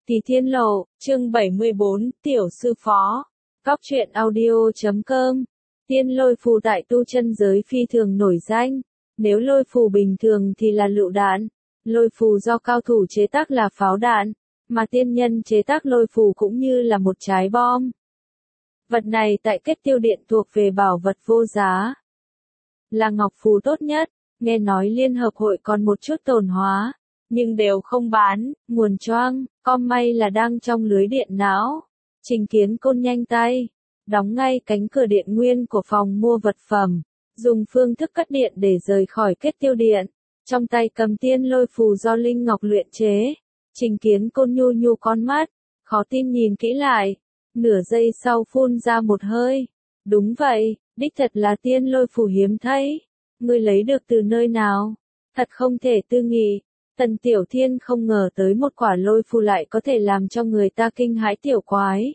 Tỷ Thiên Lộ, chương 74, Tiểu Sư Phó. Góc truyện audio.com. Tiên lôi phù tại tu chân giới phi thường nổi danh. Nếu lôi phù bình thường thì là lựu đạn, lôi phù do cao thủ chế tác là pháo đạn, mà tiên nhân chế tác lôi phù cũng như là một trái bom. Vật này tại Kết Tiêu Điện thuộc về bảo vật vô giá. Là ngọc phù tốt nhất, nghe nói Liên Hợp Hội còn một chút tồn hóa, nhưng đều không bán, nguồn choang, com may là đang trong lưới điện não. Trình Kiến Côn nhanh tay, đóng ngay cánh cửa điện nguyên của phòng mua vật phẩm, dùng phương thức cắt điện để rời khỏi Kết Tiêu Điện, trong tay cầm tiên lôi phù do Linh Ngọc luyện chế. Trình Kiến Côn nhu nhu con mắt, khó tin nhìn kỹ lại, nửa giây sau phun ra một hơi. Đúng vậy, đích thật là tiên lôi phù hiếm thấy. Ngươi lấy được từ nơi nào? Thật không thể tư nghị. Tần Tiểu Thiên không ngờ tới một quả lôi phù lại có thể làm cho người ta kinh hãi tiểu quái.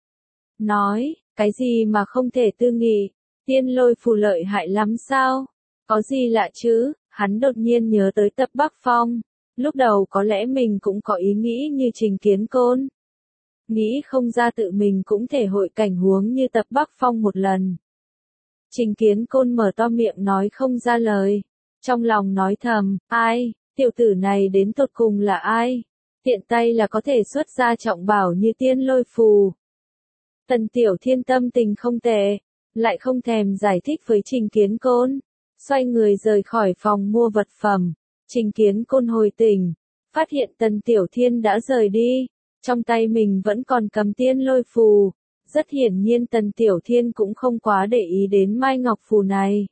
Nói, cái gì mà không thể tư nghị, tiên lôi phù lợi hại lắm sao? Có gì lạ chứ? Hắn đột nhiên nhớ tới Tập Bắc Phong. Lúc đầu có lẽ mình cũng có ý nghĩ như Trình Kiến Côn. Nghĩ không ra tự mình cũng thể hội cảnh huống như Tập Bắc Phong một lần. Trình Kiến Côn mở to miệng nói không ra lời. Trong lòng nói thầm, ai? Tiểu tử này đến tột cùng là ai? Tiện tay là có thể xuất ra trọng bảo như tiên lôi phù. Tần Tiểu Thiên tâm tình không tệ, lại không thèm giải thích với Trình Kiến Côn. Xoay người rời khỏi phòng mua vật phẩm. Trình Kiến Côn hồi tỉnh, phát hiện Tần Tiểu Thiên đã rời đi. Trong tay mình vẫn còn cầm tiên lôi phù. Rất hiển nhiên Tần Tiểu Thiên cũng không quá để ý đến mai ngọc phù này.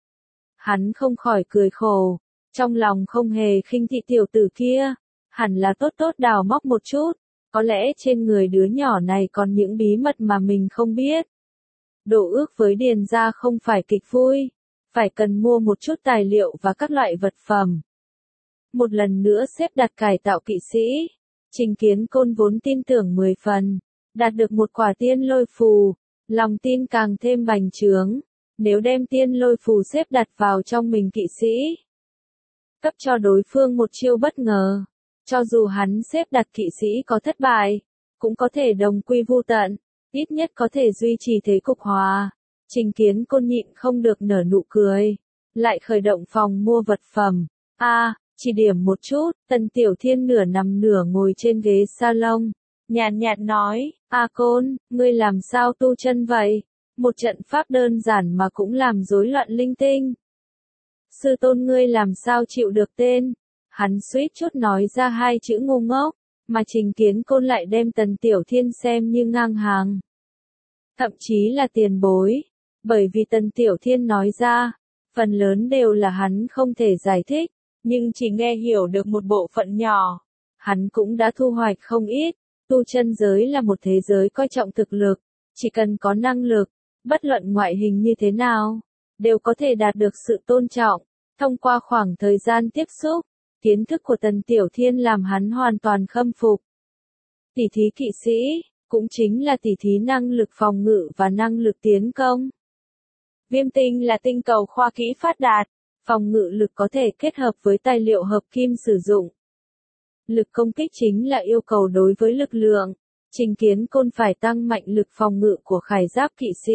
Hắn không khỏi cười khổ. Trong lòng không hề khinh thị tiểu tử kia, hẳn là tốt tốt đào móc một chút, có lẽ trên người đứa nhỏ này còn những bí mật mà mình không biết. Đổ ước với Điền gia không phải kịch vui, phải cần mua một chút tài liệu và các loại vật phẩm. Một lần nữa xếp đặt cải tạo kỵ sĩ, Trình Kiến Côn vốn tin tưởng 10 phần, đạt được một quả tiên lôi phù, lòng tin càng thêm bành trướng, nếu đem tiên lôi phù xếp đặt vào trong mình kỵ sĩ. Cấp cho đối phương một chiêu bất ngờ, cho dù hắn xếp đặt kỵ sĩ có thất bại, cũng có thể đồng quy vu tận, ít nhất có thể duy trì thế cục hòa. Trình Kiến Côn nhịn không được nở nụ cười, lại khởi động phòng mua vật phẩm. Chỉ điểm một chút, Tần Tiểu Thiên nửa nằm nửa ngồi trên ghế salon, nhàn nhạt nói, Côn, ngươi làm sao tu chân vậy? Một trận pháp đơn giản mà cũng làm rối loạn linh tinh. Sư tôn ngươi làm sao chịu được tên? Hắn suýt chút nói ra hai chữ ngu ngốc, mà Trình Kiến Côn lại đem Tần Tiểu Thiên xem như ngang hàng. Thậm chí là tiền bối, bởi vì Tần Tiểu Thiên nói ra, phần lớn đều là hắn không thể giải thích, nhưng chỉ nghe hiểu được một bộ phận nhỏ. Hắn cũng đã thu hoạch không ít, tu chân giới là một thế giới coi trọng thực lực, chỉ cần có năng lực, bất luận ngoại hình như thế nào, đều có thể đạt được sự tôn trọng. Thông qua khoảng thời gian tiếp xúc, kiến thức của Tần Tiểu Thiên làm hắn hoàn toàn khâm phục. Tỷ thí kỵ sĩ, cũng chính là tỷ thí năng lực phòng ngự và năng lực tiến công. Viêm tinh là tinh cầu khoa kỹ phát đạt, phòng ngự lực có thể kết hợp với tài liệu hợp kim sử dụng. Lực công kích chính là yêu cầu đối với lực lượng. Trình Kiến Côn phải tăng mạnh lực phòng ngự của khải giáp kỵ sĩ.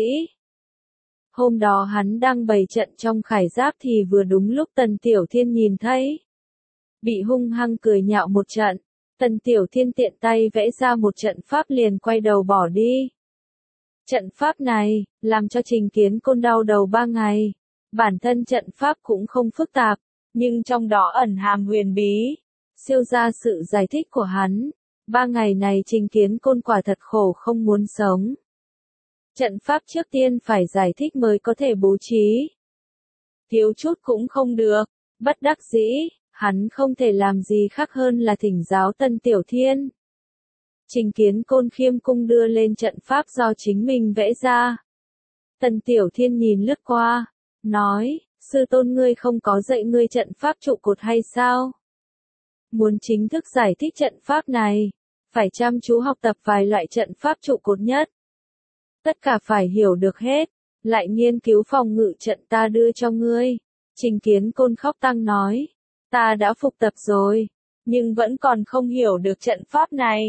Hôm đó hắn đang bày trận trong khải giáp thì vừa đúng lúc Tần Tiểu Thiên nhìn thấy. Bị hung hăng cười nhạo một trận, Tần Tiểu Thiên tiện tay vẽ ra một trận pháp liền quay đầu bỏ đi. Trận pháp này, làm cho Trình Kiến Côn đau đầu 3 ngày. Bản thân trận pháp cũng không phức tạp, nhưng trong đó ẩn hàm huyền bí. Siêu ra sự giải thích của hắn. 3 ngày này Trình Kiến Côn quả thật khổ không muốn sống. Trận pháp trước tiên phải giải thích mới có thể bố trí. Thiếu chút cũng không được, bất đắc dĩ, hắn không thể làm gì khác hơn là thỉnh giáo Tần Tiểu Thiên. Trình Kiến Côn khiêm cung đưa lên trận pháp do chính mình vẽ ra. Tần Tiểu Thiên nhìn lướt qua, nói, sư tôn ngươi không có dạy ngươi trận pháp trụ cột hay sao? Muốn chính thức giải thích trận pháp này, phải chăm chú học tập vài loại trận pháp trụ cột nhất. Tất cả phải hiểu được hết, lại nghiên cứu phòng ngự trận ta đưa cho ngươi. Trình Kiến Côn khóc tang nói, ta đã phục tập rồi, nhưng vẫn còn không hiểu được trận pháp này.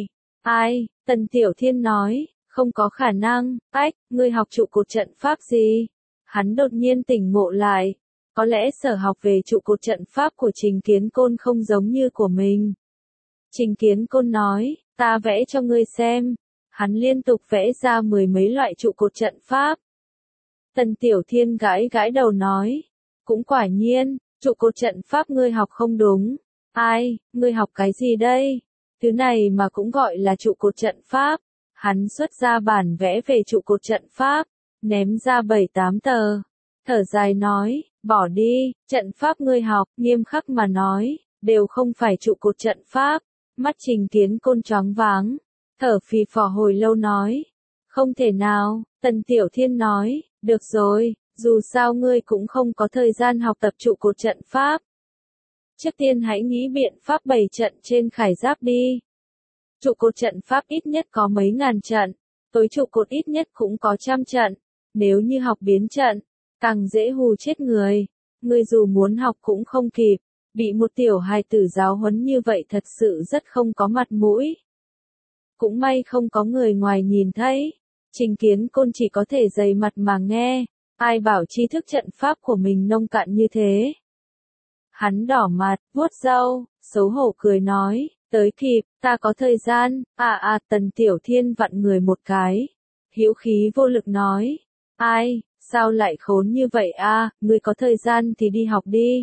Ai? Tần Tiểu Thiên nói, không có khả năng. Ách, ngươi học trụ cột trận pháp gì? Hắn đột nhiên tỉnh ngộ lại. Có lẽ sở học về trụ cột trận pháp của Trình Kiến Côn không giống như của mình. Trình Kiến Côn nói, ta vẽ cho ngươi xem. Hắn liên tục vẽ ra 10 mấy loại trụ cột trận pháp. Tần Tiểu Thiên gãi gãi đầu nói, cũng quả nhiên, trụ cột trận pháp ngươi học không đúng. Ai, ngươi học cái gì đây? Thứ này mà cũng gọi là trụ cột trận pháp. Hắn xuất ra bản vẽ về trụ cột trận pháp, ném ra 7-8 tờ. Thở dài nói, bỏ đi, trận pháp ngươi học, nghiêm khắc mà nói, đều không phải trụ cột trận pháp. Mắt Trình Kiến Côn choáng váng, thở phì phò hồi lâu nói, không thể nào. Tần Tiểu Thiên nói, được rồi, dù sao ngươi cũng không có thời gian học tập trụ cột trận pháp. Trước tiên hãy nghĩ biện pháp bày trận trên khải giáp đi. Trụ cột trận pháp ít nhất có mấy ngàn trận, tối trụ cột ít nhất cũng có 100 trận. Nếu như học biến trận, càng dễ hù chết người. Ngươi dù muốn học cũng không kịp, bị một tiểu hài tử giáo huấn như vậy thật sự rất không có mặt mũi. Cũng may không có người ngoài nhìn thấy. Trình Kiến Côn chỉ có thể dày mặt mà nghe, ai bảo tri thức trận pháp của mình nông cạn như thế. Hắn đỏ mặt, vuốt râu, xấu hổ cười nói, tới kịp, ta có thời gian. Tần Tiểu Thiên vặn người một cái, hữu khí vô lực nói, ai, sao lại khốn như vậy ngươi có thời gian thì đi học đi.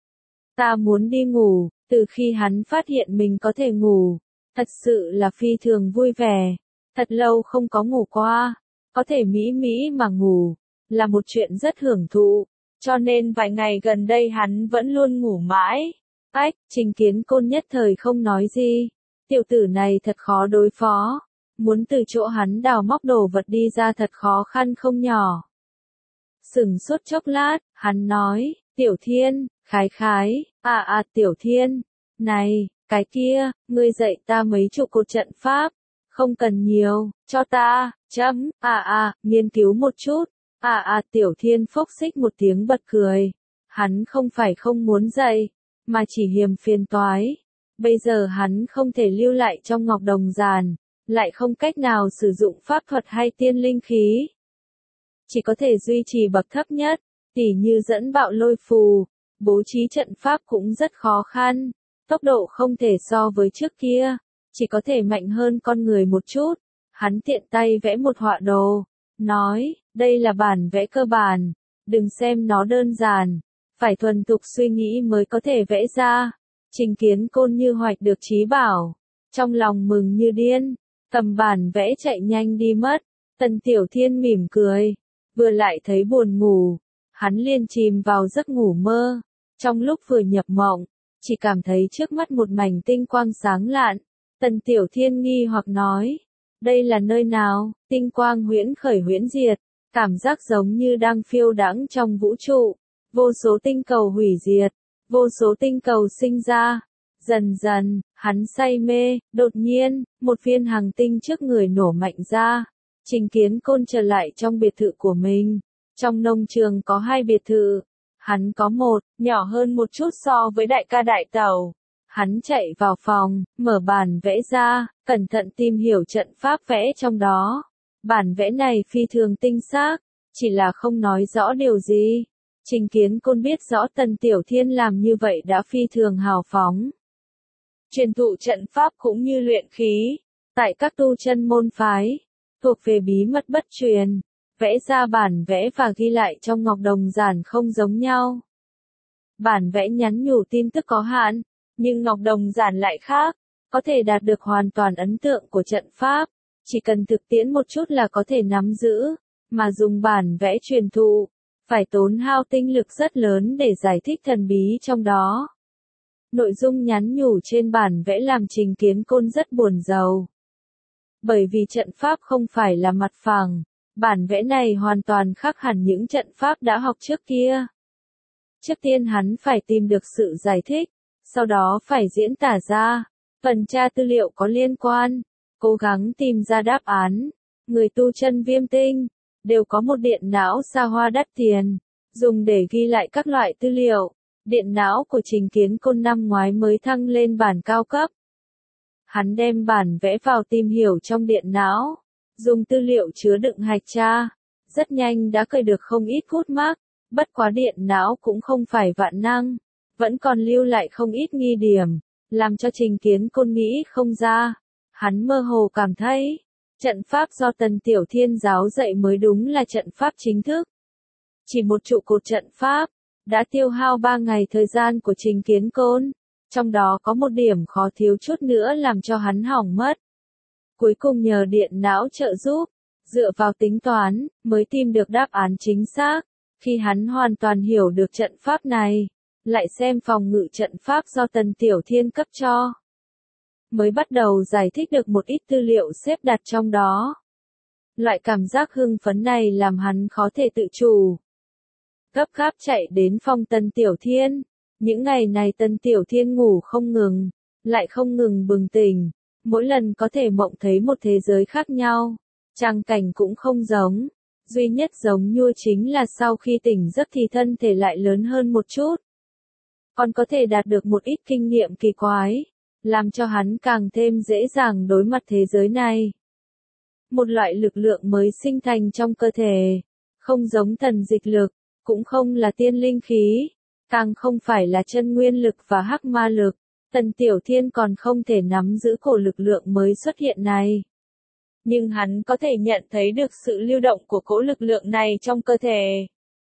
Ta muốn đi ngủ. Từ khi hắn phát hiện mình có thể ngủ, thật sự là phi thường vui vẻ. Thật lâu không có ngủ qua, có thể mỹ mỹ mà ngủ, là một chuyện rất hưởng thụ, cho nên vài ngày gần đây hắn vẫn luôn ngủ mãi. Ách, Trình Kiến Côn nhất thời không nói gì, tiểu tử này thật khó đối phó, muốn từ chỗ hắn đào móc đồ vật đi ra thật khó khăn không nhỏ. Sửng sốt chốc lát, hắn nói, Tiểu Thiên, khái, Tiểu Thiên, này, cái kia, ngươi dạy ta mấy trụ cột trận pháp. Không cần nhiều, cho ta, nghiên cứu một chút. Tiểu Thiên phốc xích một tiếng bật cười. Hắn không phải không muốn dạy, mà chỉ hiềm phiền toái. Bây giờ hắn không thể lưu lại trong Ngọc Đồng Giàn, lại không cách nào sử dụng pháp thuật hay tiên linh khí. Chỉ có thể duy trì bậc thấp nhất, tỉ như dẫn bạo lôi phù, bố trí trận pháp cũng rất khó khăn. Tốc độ không thể so với trước kia, chỉ có thể mạnh hơn con người một chút. Hắn tiện tay vẽ một họa đồ, nói, đây là bản vẽ cơ bản, đừng xem nó đơn giản, phải thuần thục suy nghĩ mới có thể vẽ ra. Trình Kiến Côn như hoạch được trí bảo, trong lòng mừng như điên, cầm bản vẽ chạy nhanh đi mất. Tần Tiểu Thiên mỉm cười, vừa lại thấy buồn ngủ, hắn liền chìm vào giấc ngủ mơ. Trong lúc vừa nhập mộng, chỉ cảm thấy trước mắt một mảnh tinh quang sáng lạn. Tần Tiểu Thiên nghi hoặc nói, đây là nơi nào? Tinh quang huyễn khởi huyễn diệt, cảm giác giống như đang phiêu đãng trong vũ trụ. Vô số tinh cầu hủy diệt, vô số tinh cầu sinh ra. Dần dần, hắn say mê, đột nhiên, một viên hành tinh trước người nổ mạnh ra. Trình Kiến Côn trở lại trong biệt thự của mình. Trong nông trường có 2 biệt thự. Hắn có một, nhỏ hơn một chút so với đại ca đại tẩu. Hắn chạy vào phòng, mở bản vẽ ra, cẩn thận tìm hiểu trận pháp vẽ trong đó. Bản vẽ này phi thường tinh xác, chỉ là không nói rõ điều gì. Trình Kiến Côn biết rõ Tần Tiểu Thiên làm như vậy đã phi thường hào phóng. Truyền thụ trận pháp cũng như luyện khí, tại các tu chân môn phái, thuộc về bí mật bất truyền. Vẽ ra bản vẽ và ghi lại trong Ngọc Đồng Giản không giống nhau. Bản vẽ nhắn nhủ tin tức có hạn, nhưng Ngọc Đồng Giản lại khác, có thể đạt được hoàn toàn ấn tượng của trận pháp, chỉ cần thực tiễn một chút là có thể nắm giữ, mà dùng bản vẽ truyền thụ, phải tốn hao tinh lực rất lớn để giải thích thần bí trong đó. Nội dung nhắn nhủ trên bản vẽ làm Trình Kiến Côn rất buồn rầu. Bởi vì trận pháp không phải là mặt phẳng, bản vẽ này hoàn toàn khác hẳn những trận pháp đã học trước kia. Trước tiên hắn phải tìm được sự giải thích, sau đó phải diễn tả ra, phần tra tư liệu có liên quan, cố gắng tìm ra đáp án. Người tu chân Viêm Tinh đều có một điện não xa hoa đắt tiền, dùng để ghi lại các loại tư liệu. Điện não của Trình Kiến Côn năm ngoái mới thăng lên bản cao cấp. Hắn đem bản vẽ vào tìm hiểu trong điện não, dùng tư liệu chứa đựng hạch tra, rất nhanh đã cởi được không ít khúc mắc, bất quá điện não cũng không phải vạn năng, vẫn còn lưu lại không ít nghi điểm, làm cho Trình Kiến Côn nghĩ không ra. Hắn mơ hồ cảm thấy, trận pháp do Tần Tiểu Thiên giáo dạy mới đúng là trận pháp chính thức. Chỉ một trụ cột trận pháp, đã tiêu hao 3 ngày thời gian của Trình Kiến Côn, trong đó có một điểm khó thiếu chút nữa làm cho hắn hỏng mất. Cuối cùng nhờ điện não trợ giúp, dựa vào tính toán, mới tìm được đáp án chính xác. Khi hắn hoàn toàn hiểu được trận pháp này, lại xem phòng ngự trận pháp do Tần Tiểu Thiên cấp cho, mới bắt đầu giải thích được một ít tư liệu xếp đặt trong đó. Loại cảm giác hưng phấn này làm hắn khó thể tự chủ. Gấp gáp chạy đến phòng Tần Tiểu Thiên. Những ngày này Tần Tiểu Thiên ngủ không ngừng, lại không ngừng bừng tỉnh. Mỗi lần có thể mộng thấy một thế giới khác nhau. Tràng cảnh cũng không giống. Duy nhất giống như chính là sau khi tỉnh giấc thì thân thể lại lớn hơn một chút. Còn có thể đạt được một ít kinh nghiệm kỳ quái, làm cho hắn càng thêm dễ dàng đối mặt thế giới này. Một loại lực lượng mới sinh thành trong cơ thể, không giống thần dịch lực, cũng không là tiên linh khí, càng không phải là chân nguyên lực và hắc ma lực. Tần Tiểu Thiên còn không thể nắm giữ cổ lực lượng mới xuất hiện này. Nhưng hắn có thể nhận thấy được sự lưu động của cỗ lực lượng này trong cơ thể.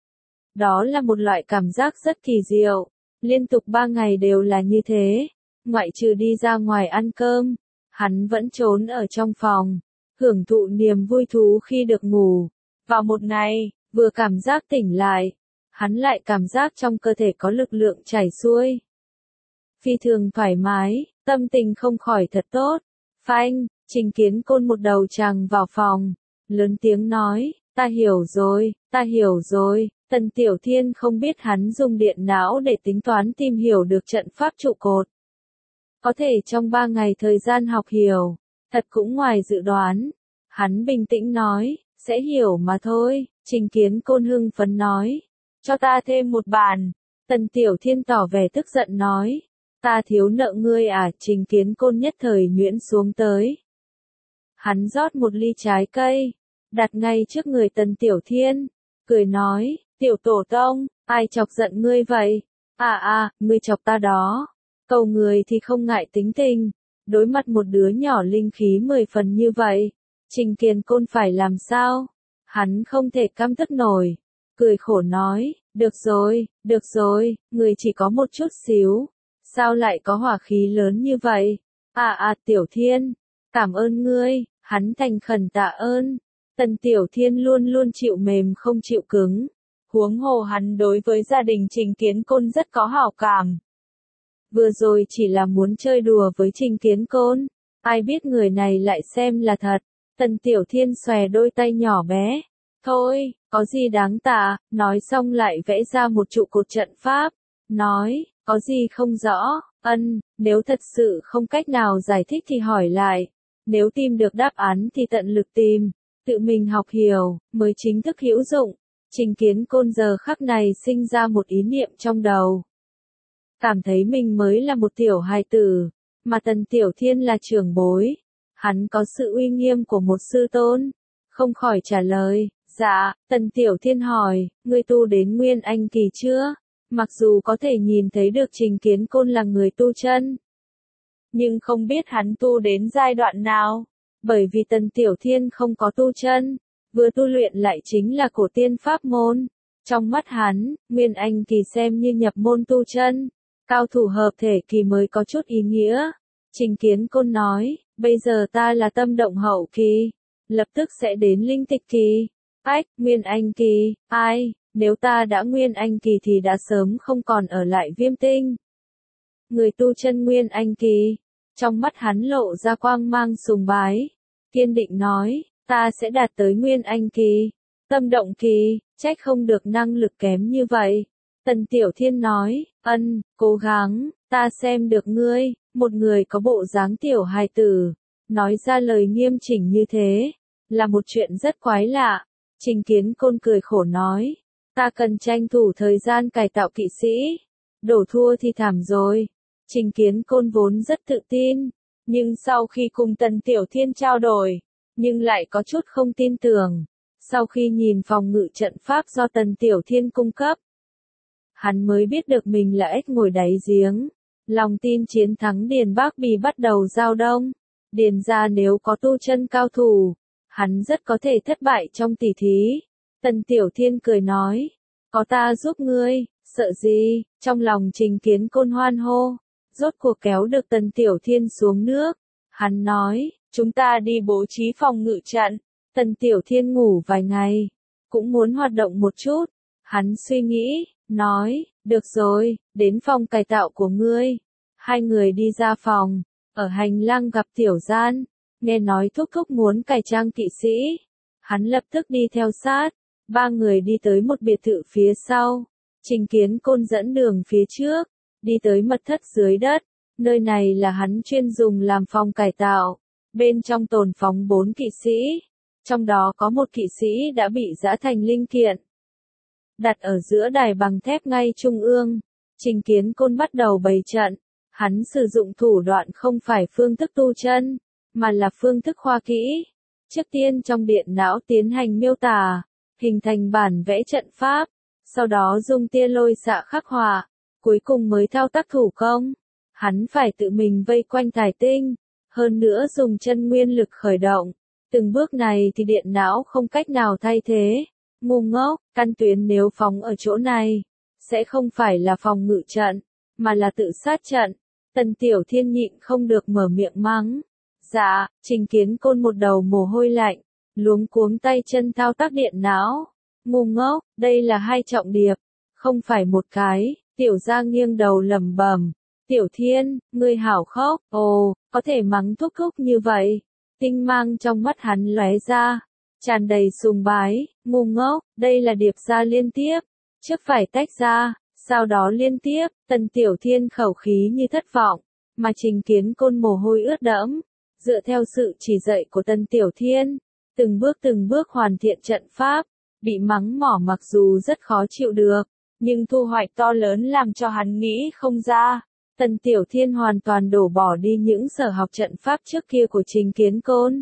Đó là một loại cảm giác rất kỳ diệu, liên tục 3 ngày đều là như thế, ngoại trừ đi ra ngoài ăn cơm, hắn vẫn trốn ở trong phòng, hưởng thụ niềm vui thú khi được ngủ. Vào một ngày, vừa cảm giác tỉnh lại, hắn lại cảm giác trong cơ thể có lực lượng chảy xuôi. Phi thường thoải mái, tâm tình không khỏi thật tốt. Phanh, Trình Kiến Côn một đầu tràng vào phòng, lớn tiếng nói, ta hiểu rồi, ta hiểu rồi. Tần Tiểu Thiên không biết hắn dùng điện não để tính toán tìm hiểu được trận pháp trụ cột. Có thể trong 3 ngày thời gian học hiểu, thật cũng ngoài dự đoán. Hắn bình tĩnh nói, sẽ hiểu mà thôi. Trình Kiến Côn hưng phấn nói, cho ta thêm một bàn. Tần Tiểu Thiên tỏ vẻ tức giận nói, ta thiếu nợ ngươi à? Trình Kiến Côn nhất thời nhuyễn xuống tới. Hắn rót một ly trái cây, đặt ngay trước người Tần Tiểu Thiên, cười nói, tiểu tổ tông, ai chọc giận ngươi vậy? Ngươi chọc ta đó. Cầu người thì không ngại tính tình, đối mặt một đứa nhỏ linh khí 10 phần như vậy, Trình Kiến Côn phải làm sao? Hắn không thể căm tức nổi, cười khổ nói, được rồi, người chỉ có một chút xíu, sao lại có hỏa khí lớn như vậy? Tiểu Thiên, cảm ơn ngươi. Hắn thành khẩn tạ ơn. Tần Tiểu Thiên luôn luôn chịu mềm không chịu cứng. Huống hồ hắn đối với gia đình Trình Kiến Côn rất có hảo cảm. Vừa rồi chỉ là muốn chơi đùa với Trình Kiến Côn, ai biết người này lại xem là thật. Tần Tiểu Thiên xòe đôi tay nhỏ bé. Thôi, có gì đáng tạ, nói xong lại vẽ ra một trụ cột trận pháp. Nói, có gì không rõ, nếu thật sự không cách nào giải thích thì hỏi lại. Nếu tìm được đáp án thì tận lực tìm, tự mình học hiểu, mới chính thức hữu dụng. Trình Kiến Côn giờ khắc này sinh ra một ý niệm trong đầu. Cảm thấy mình mới là một tiểu hài tử, mà Tần Tiểu Thiên là trưởng bối. Hắn có sự uy nghiêm của một sư tôn. Không khỏi trả lời, dạ. Tần Tiểu Thiên hỏi, ngươi tu đến Nguyên Anh kỳ chưa? Mặc dù có thể nhìn thấy được Trình Kiến Côn là người tu chân, nhưng không biết hắn tu đến giai đoạn nào, bởi vì Tần Tiểu Thiên không có tu chân, vừa tu luyện lại chính là cổ tiên pháp môn. Trong mắt hắn, Nguyên Anh kỳ xem như nhập môn tu chân, cao thủ hợp thể kỳ mới có chút ý nghĩa. Trình Kiến Côn nói, bây giờ ta là tâm động hậu kỳ, lập tức sẽ đến linh tịch kỳ. Nguyên Anh kỳ, nếu ta đã Nguyên Anh kỳ thì đã sớm không còn ở lại Viêm Tinh. Người tu chân Nguyên Anh kỳ, trong mắt hắn lộ ra quang mang sùng bái, kiên định nói, ta sẽ đạt tới Nguyên Anh kỳ. Tâm động kỳ, trách không được năng lực kém như vậy. Tần Tiểu Thiên nói, cố gắng, ta xem được ngươi, một người có bộ dáng tiểu hài tử, nói ra lời nghiêm chỉnh như thế, là một chuyện rất quái lạ. Trình Kiến Côn cười khổ nói, ta cần tranh thủ thời gian cải tạo kỵ sĩ, đổ thua thì thảm rồi. Trình Kiến Côn vốn rất tự tin, nhưng sau khi cùng Tần Tiểu Thiên trao đổi, nhưng lại có chút không tin tưởng. Sau khi nhìn phòng ngự trận pháp do Tần Tiểu Thiên cung cấp, hắn mới biết được mình là ếch ngồi đáy giếng. Lòng tin chiến thắng Điền Bác Bì bắt đầu dao động. Điền gia nếu có tu chân cao thủ, hắn rất có thể thất bại trong tỷ thí. Tần Tiểu Thiên cười nói, có ta giúp ngươi, sợ gì? Trong lòng Trình Kiến Côn hoan hô, rốt cuộc kéo được Tần Tiểu Thiên xuống nước. Hắn nói, chúng ta đi bố trí phòng ngự trận. Tần Tiểu Thiên ngủ vài ngày, cũng muốn hoạt động một chút. Hắn suy nghĩ, nói, được rồi, đến phòng cải tạo của ngươi. Hai người đi ra phòng, ở hành lang gặp Tiểu Gian, nghe nói Thúc Thúc muốn cải trang kỵ sĩ. Hắn lập tức đi theo sát, ba người đi tới một biệt thự phía sau. Trình Kiến Côn dẫn đường phía trước, đi tới mật thất dưới đất. Nơi này là hắn chuyên dùng làm phòng cải tạo. Bên trong tồn phóng 4 kỵ sĩ, trong đó có một kỵ sĩ đã bị giã thành linh kiện. Đặt ở giữa đài bằng thép ngay trung ương, Trình Kiến Côn bắt đầu bày trận. Hắn sử dụng thủ đoạn không phải phương thức tu chân, mà là phương thức khoa kỹ. Trước tiên trong điện não tiến hành miêu tả, hình thành bản vẽ trận pháp, sau đó dùng tia lôi xạ khắc họa, cuối cùng mới thao tác thủ công. Hắn phải tự mình vây quanh thải tinh, hơn nữa dùng chân nguyên lực khởi động. Từng bước này thì điện não không cách nào thay thế. Ngu ngốc, căn tuyến nếu phóng ở chỗ này, sẽ không phải là phòng ngự trận, mà là tự sát trận. Tần Tiểu Thiên nhịn không được mở miệng mắng. Dạ, Trình Kiến Côn một đầu mồ hôi lạnh, luống cuống tay chân thao tác điện não. Ngu ngốc, đây là 2 trọng điệp, không phải một cái. Tiểu Gia nghiêng đầu lẩm bẩm. Tiểu Thiên, ngươi hảo khóc, ồ, có thể mắng Thúc Thúc như vậy. Tinh mang trong mắt hắn lóe ra, tràn đầy sùng bái. Ngu ngốc, đây là điệp ra liên tiếp, trước phải tách ra, sau đó liên tiếp. Tần Tiểu Thiên khẩu khí như thất vọng, mà Trình Kiến Côn mồ hôi ướt đẫm. Dựa theo sự chỉ dạy của Tần Tiểu Thiên, từng bước hoàn thiện trận pháp. Bị mắng mỏ mặc dù rất khó chịu được, nhưng thu hoạch to lớn làm cho hắn nghĩ không ra. Tần Tiểu Thiên hoàn toàn đổ bỏ đi những sở học trận pháp trước kia của Trình Kiến Côn.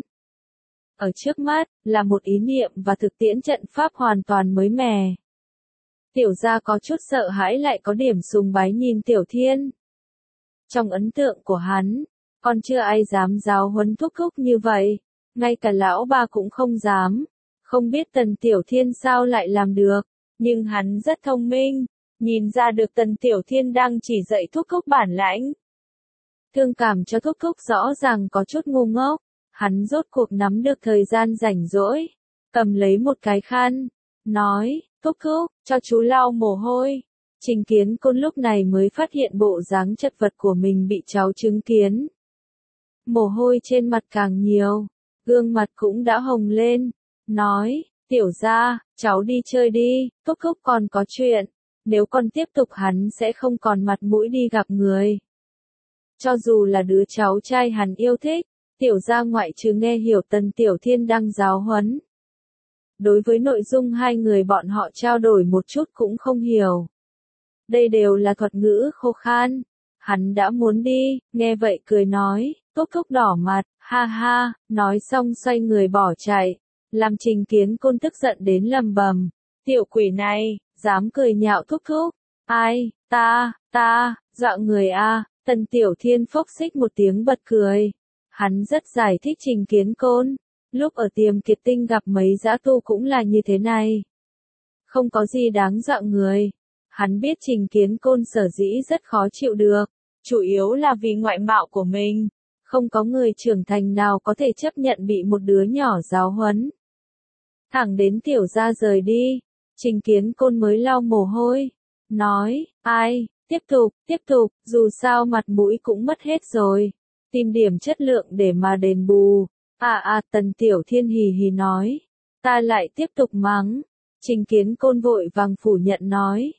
Ở trước mắt, là một ý niệm và thực tiễn trận pháp hoàn toàn mới mẻ. Tiểu Gia có chút sợ hãi lại có điểm sùng bái nhìn Tiểu Thiên. Trong ấn tượng của hắn, còn chưa ai dám giáo huấn Thúc Thúc như vậy, ngay cả lão ba cũng không dám. Không biết Tần Tiểu Thiên sao lại làm được, nhưng hắn rất thông minh, nhìn ra được Tần Tiểu Thiên đang chỉ dạy Thúc Thúc bản lãnh. Thương cảm cho Thúc Thúc rõ ràng có chút ngu ngốc, hắn rốt cuộc nắm được thời gian rảnh rỗi, cầm lấy một cái khăn, nói, Thúc Thúc, cho chú lau mồ hôi. Trình Kiến Côn lúc này mới phát hiện bộ dáng chật vật của mình bị cháu chứng kiến. Mồ hôi trên mặt càng nhiều, gương mặt cũng đã hồng lên, nói, Tiểu Gia, cháu đi chơi đi, Thúc Thúc còn có chuyện, nếu còn tiếp tục hắn sẽ không còn mặt mũi đi gặp người. Cho dù là đứa cháu trai hắn yêu thích, Tiểu Gia ngoại trừ nghe hiểu Tần Tiểu Thiên đang giáo huấn. Đối với nội dung hai người bọn họ trao đổi một chút cũng không hiểu. Đây đều là thuật ngữ khô khan. Hắn đã muốn đi, nghe vậy cười nói, Thúc Thúc đỏ mặt, ha ha, nói xong xoay người bỏ chạy. Làm Trình Kiến Côn tức giận đến lầm bầm. Tiểu quỷ này, dám cười nhạo Thúc Thúc. Ai, ta, dọa người a. Tần Tiểu Thiên phốc xích một tiếng bật cười. Hắn rất giải thích Trình Kiến Côn. Lúc ở Tiềm Kiệt Tinh gặp mấy dã tu cũng là như thế này. Không có gì đáng dọa người. Hắn biết Trình Kiến Côn sở dĩ rất khó chịu được. Chủ yếu là vì ngoại mạo của mình. Không có người trưởng thành nào có thể chấp nhận bị một đứa nhỏ giáo huấn. Thẳng đến Tiểu Gia rời đi, Trình Kiến Côn mới lau mồ hôi. Nói, ai, tiếp tục, dù sao mặt mũi cũng mất hết rồi. Tìm điểm chất lượng để mà đền bù. Tần Tiểu Thiên hì hì nói. Ta lại tiếp tục mắng. Trình Kiến Côn vội vàng phủ nhận nói.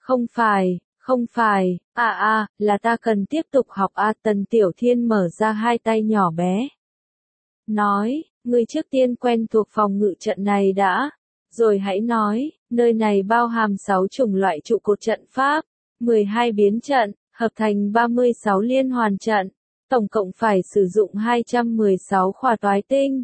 Không phải, là ta cần tiếp tục học Tần Tiểu Thiên mở ra hai tay nhỏ bé. Nói, ngươi trước tiên quen thuộc phòng ngự trận này đã. Rồi hãy nói, nơi này bao hàm 6 chủng loại trụ cột trận pháp, 12 biến trận, hợp thành 36 liên hoàn trận. Tổng cộng phải sử dụng 216 khỏa toái tinh.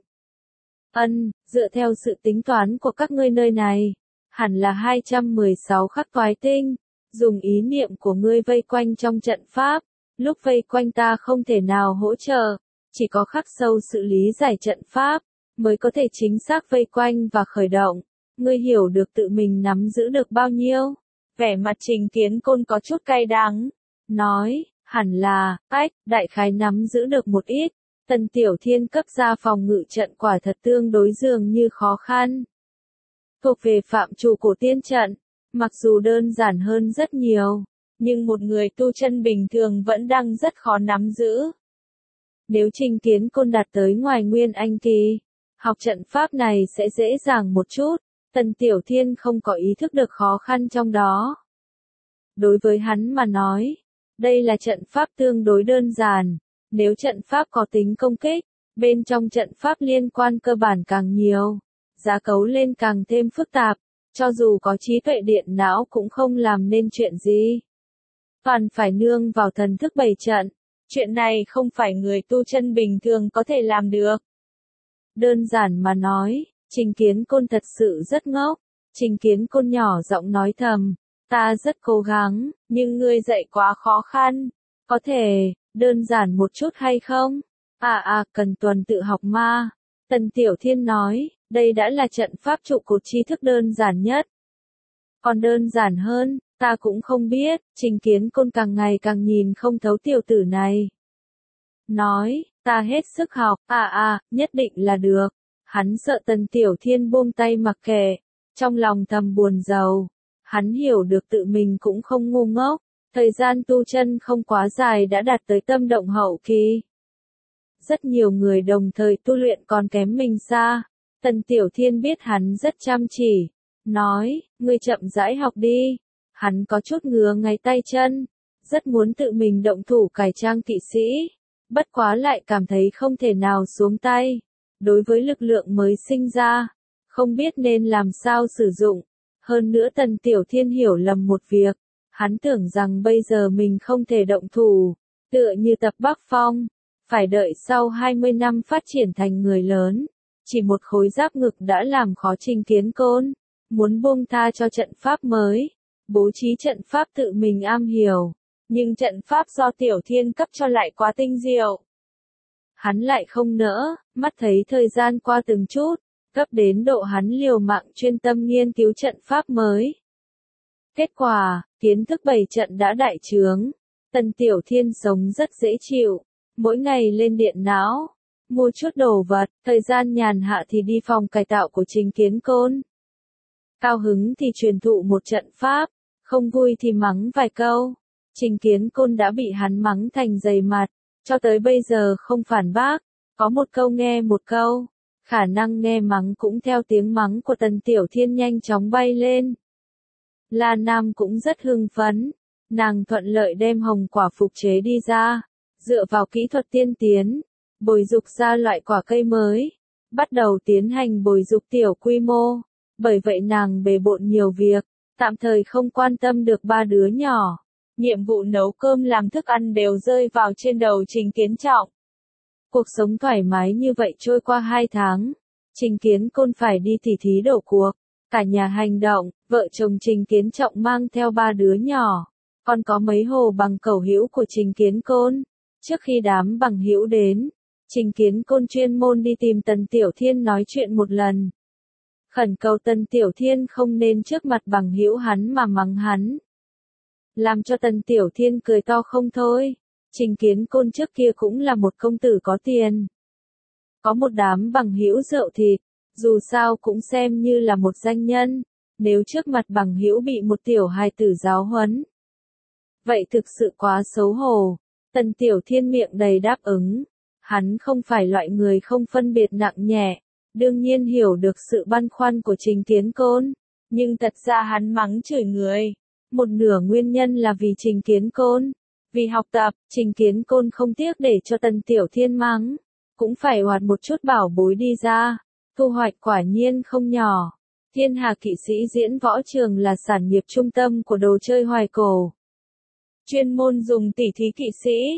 Dựa theo sự tính toán của các ngươi nơi này, hẳn là 216 khắc toái tinh. Dùng ý niệm của ngươi vây quanh trong trận pháp, lúc vây quanh ta không thể nào hỗ trợ, chỉ có khắc sâu sự lý giải trận pháp, mới có thể chính xác vây quanh và khởi động. Ngươi hiểu được tự mình nắm giữ được bao nhiêu? Vẻ mặt Trình Kiến Côn có chút cay đắng, nói, hẳn là, đại khái nắm giữ được một ít. Tần Tiểu Thiên cấp ra phòng ngự trận quả thật tương đối dường như khó khăn. Thuộc về phạm trù của tiên trận, mặc dù đơn giản hơn rất nhiều, nhưng một người tu chân bình thường vẫn đang rất khó nắm giữ. Nếu Trình Kiến Côn đạt tới ngoài Nguyên Anh kỳ, học trận pháp này sẽ dễ dàng một chút. Tần Tiểu Thiên không có ý thức được khó khăn trong đó. Đối với hắn mà nói, đây là trận pháp tương đối đơn giản. Nếu trận pháp có tính công kích, bên trong trận pháp liên quan cơ bản càng nhiều, giá cấu lên càng thêm phức tạp, cho dù có trí tuệ điện não cũng không làm nên chuyện gì. Toàn phải nương vào thần thức bày trận, chuyện này không phải người tu chân bình thường có thể làm được. Đơn giản mà nói, Trình Kiến Côn thật sự rất ngốc. Trình Kiến Côn nhỏ giọng nói thầm, ta rất cố gắng, nhưng ngươi dạy quá khó khăn. Có thể, đơn giản một chút hay không? Cần tuần tự học ma. Tần Tiểu Thiên nói, đây đã là trận pháp trụ cột tri thức đơn giản nhất. Còn đơn giản hơn, ta cũng không biết. Trình Kiến Côn càng ngày càng nhìn không thấu tiểu tử này. Nói, ta hết sức học, nhất định là được. Hắn sợ Tần Tiểu Thiên buông tay mặc kệ, trong lòng thầm buồn rầu. Hắn hiểu được tự mình cũng không ngu ngốc, thời gian tu chân không quá dài đã đạt tới tâm động hậu kỳ. Rất nhiều người đồng thời tu luyện còn kém mình xa. Tần Tiểu Thiên biết hắn rất chăm chỉ, nói, ngươi chậm rãi học đi. Hắn có chút ngứa ngáy tay chân, rất muốn tự mình động thủ cải trang kỵ sĩ, bất quá lại cảm thấy không thể nào xuống tay. Đối với lực lượng mới sinh ra, không biết nên làm sao sử dụng. Hơn nữa Tần Tiểu Thiên hiểu lầm một việc, hắn tưởng rằng bây giờ mình không thể động thủ, tựa như Tập Bắc Phong, phải đợi sau 20 năm phát triển thành người lớn. Chỉ một khối giáp ngực đã làm khó Trình Kiến Côn, muốn buông tha cho trận pháp mới, bố trí trận pháp tự mình am hiểu, nhưng trận pháp do Tiểu Thiên cấp cho lại quá tinh diệu. Hắn lại không nỡ, mắt thấy thời gian qua từng chút, cấp đến độ hắn liều mạng chuyên tâm nghiên cứu trận pháp mới. Kết quả, kiến thức bày trận đã đại trướng. Tần Tiểu Thiên sống rất dễ chịu, mỗi ngày lên điện não, mua chút đồ vật, thời gian nhàn hạ thì đi phòng cải tạo của Trình Kiến Côn. Cao hứng thì truyền thụ một trận pháp, không vui thì mắng vài câu. Trình Kiến Côn đã bị hắn mắng thành dày mặt, cho tới bây giờ không phản bác, có một câu nghe một câu. Khả năng nghe mắng cũng theo tiếng mắng của Tần Tiểu Thiên nhanh chóng bay lên. La Nam cũng rất hưng phấn, nàng thuận lợi đem hồng quả phục chế đi ra, dựa vào kỹ thuật tiên tiến, bồi dục ra loại quả cây mới, bắt đầu tiến hành bồi dục tiểu quy mô, bởi vậy nàng bề bộn nhiều việc, tạm thời không quan tâm được ba đứa nhỏ. Nhiệm vụ nấu cơm làm thức ăn đều rơi vào trên đầu Trình Kiến Trọng. Cuộc sống thoải mái như vậy trôi qua 2 tháng, Trình Kiến Côn phải đi tỉ thí đổ cuộc, cả nhà hành động, vợ chồng Trình Kiến Trọng mang theo 3 đứa nhỏ, còn có mấy hồ bằng cẩu hữu của Trình Kiến Côn. Trước khi đám bằng hữu đến, Trình Kiến Côn chuyên môn đi tìm Tần Tiểu Thiên nói chuyện một lần. Khẩn cầu Tần Tiểu Thiên không nên trước mặt bằng hữu hắn mà mắng hắn. Làm cho Tần Tiểu Thiên cười to không thôi. Trình Kiến Côn trước kia cũng là một công tử có tiền. Có một đám bằng hữu rượu thịt, dù sao cũng xem như là một danh nhân, nếu trước mặt bằng hữu bị một tiểu hài tử giáo huấn. Vậy thực sự quá xấu hổ. Tần Tiểu Thiên miệng đầy đáp ứng. Hắn không phải loại người không phân biệt nặng nhẹ, đương nhiên hiểu được sự băn khoăn của Trình Kiến Côn, nhưng thật ra hắn mắng chửi người. Một nửa nguyên nhân là vì Trình Kiến Côn. Vì học tập, Trình Kiến Côn không tiếc để cho Tần Tiểu Thiên mắng, cũng phải hoạt một chút bảo bối đi ra. Thu hoạch quả nhiên không nhỏ. Thiên Hà Kỵ Sĩ Diễn Võ Trường là sản nghiệp trung tâm của đồ chơi hoài cổ. Chuyên môn dùng tỉ thí kỵ sĩ,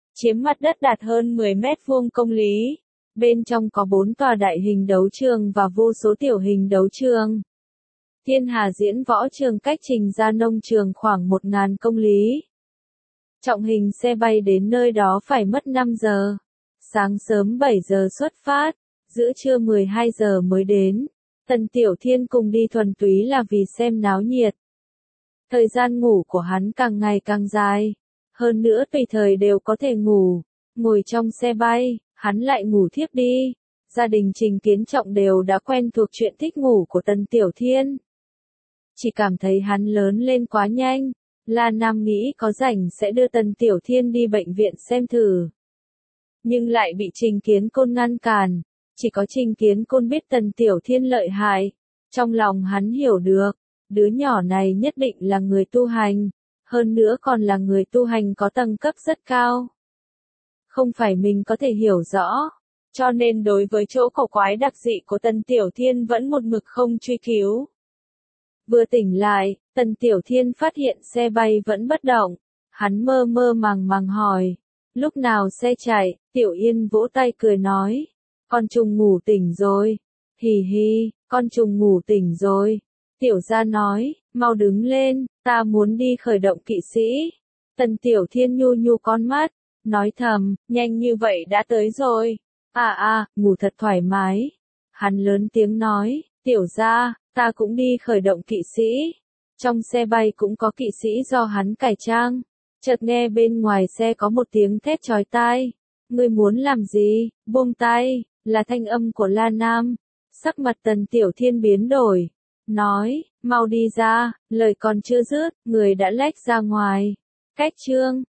chiếm mặt đất đạt hơn 10 mét vuông công lý. Bên trong có 4 tòa đại hình đấu trường và vô số tiểu hình đấu trường. Thiên Hà Diễn Võ Trường cách Trình Gia Nông Trường khoảng 1.000 công lý. Trọng hình xe bay đến nơi đó phải mất 5 giờ. Sáng sớm 7 giờ xuất phát, giữa trưa 12 giờ mới đến. Tần Tiểu Thiên cùng đi thuần túy là vì xem náo nhiệt. Thời gian ngủ của hắn càng ngày càng dài. Hơn nữa tùy thời đều có thể ngủ. Ngồi trong xe bay, hắn lại ngủ thiếp đi. Gia đình Trình Kiến Trọng đều đã quen thuộc chuyện thích ngủ của Tần Tiểu Thiên. Chỉ cảm thấy hắn lớn lên quá nhanh. La Nam nghĩ có rảnh sẽ đưa Tần Tiểu Thiên đi bệnh viện xem thử. Nhưng lại bị Trình Kiến Côn ngăn cản. Chỉ có Trình Kiến Côn biết Tần Tiểu Thiên lợi hại. Trong lòng hắn hiểu được, đứa nhỏ này nhất định là người tu hành. Hơn nữa còn là người tu hành có tầng cấp rất cao. Không phải mình có thể hiểu rõ. Cho nên đối với chỗ cổ quái đặc dị của Tần Tiểu Thiên vẫn một mực không truy cứu. Vừa tỉnh lại, Tần Tiểu Thiên phát hiện xe bay vẫn bất động. Hắn mơ mơ màng màng hỏi. Lúc nào xe chạy, Tiểu Yên vỗ tay cười nói. Con trùng ngủ tỉnh rồi. Hì hì, con trùng ngủ tỉnh rồi. Tiểu Gia nói, mau đứng lên, ta muốn đi khởi động kỵ sĩ. Tần Tiểu Thiên nhu nhu con mắt, nói thầm, nhanh như vậy đã tới rồi. Ngủ thật thoải mái. Hắn lớn tiếng nói, Tiểu Gia, ta cũng đi khởi động kỵ sĩ. Trong xe bay cũng có kỵ sĩ do hắn cải trang. Chợt nghe bên ngoài xe có một tiếng thét chói tai. Ngươi muốn làm gì? Buông tay, là thanh âm của La Nam. Sắc mặt Tần Tiểu Thiên biến đổi. Nói, mau đi ra, lời còn chưa dứt, người đã lách ra ngoài. Cách chương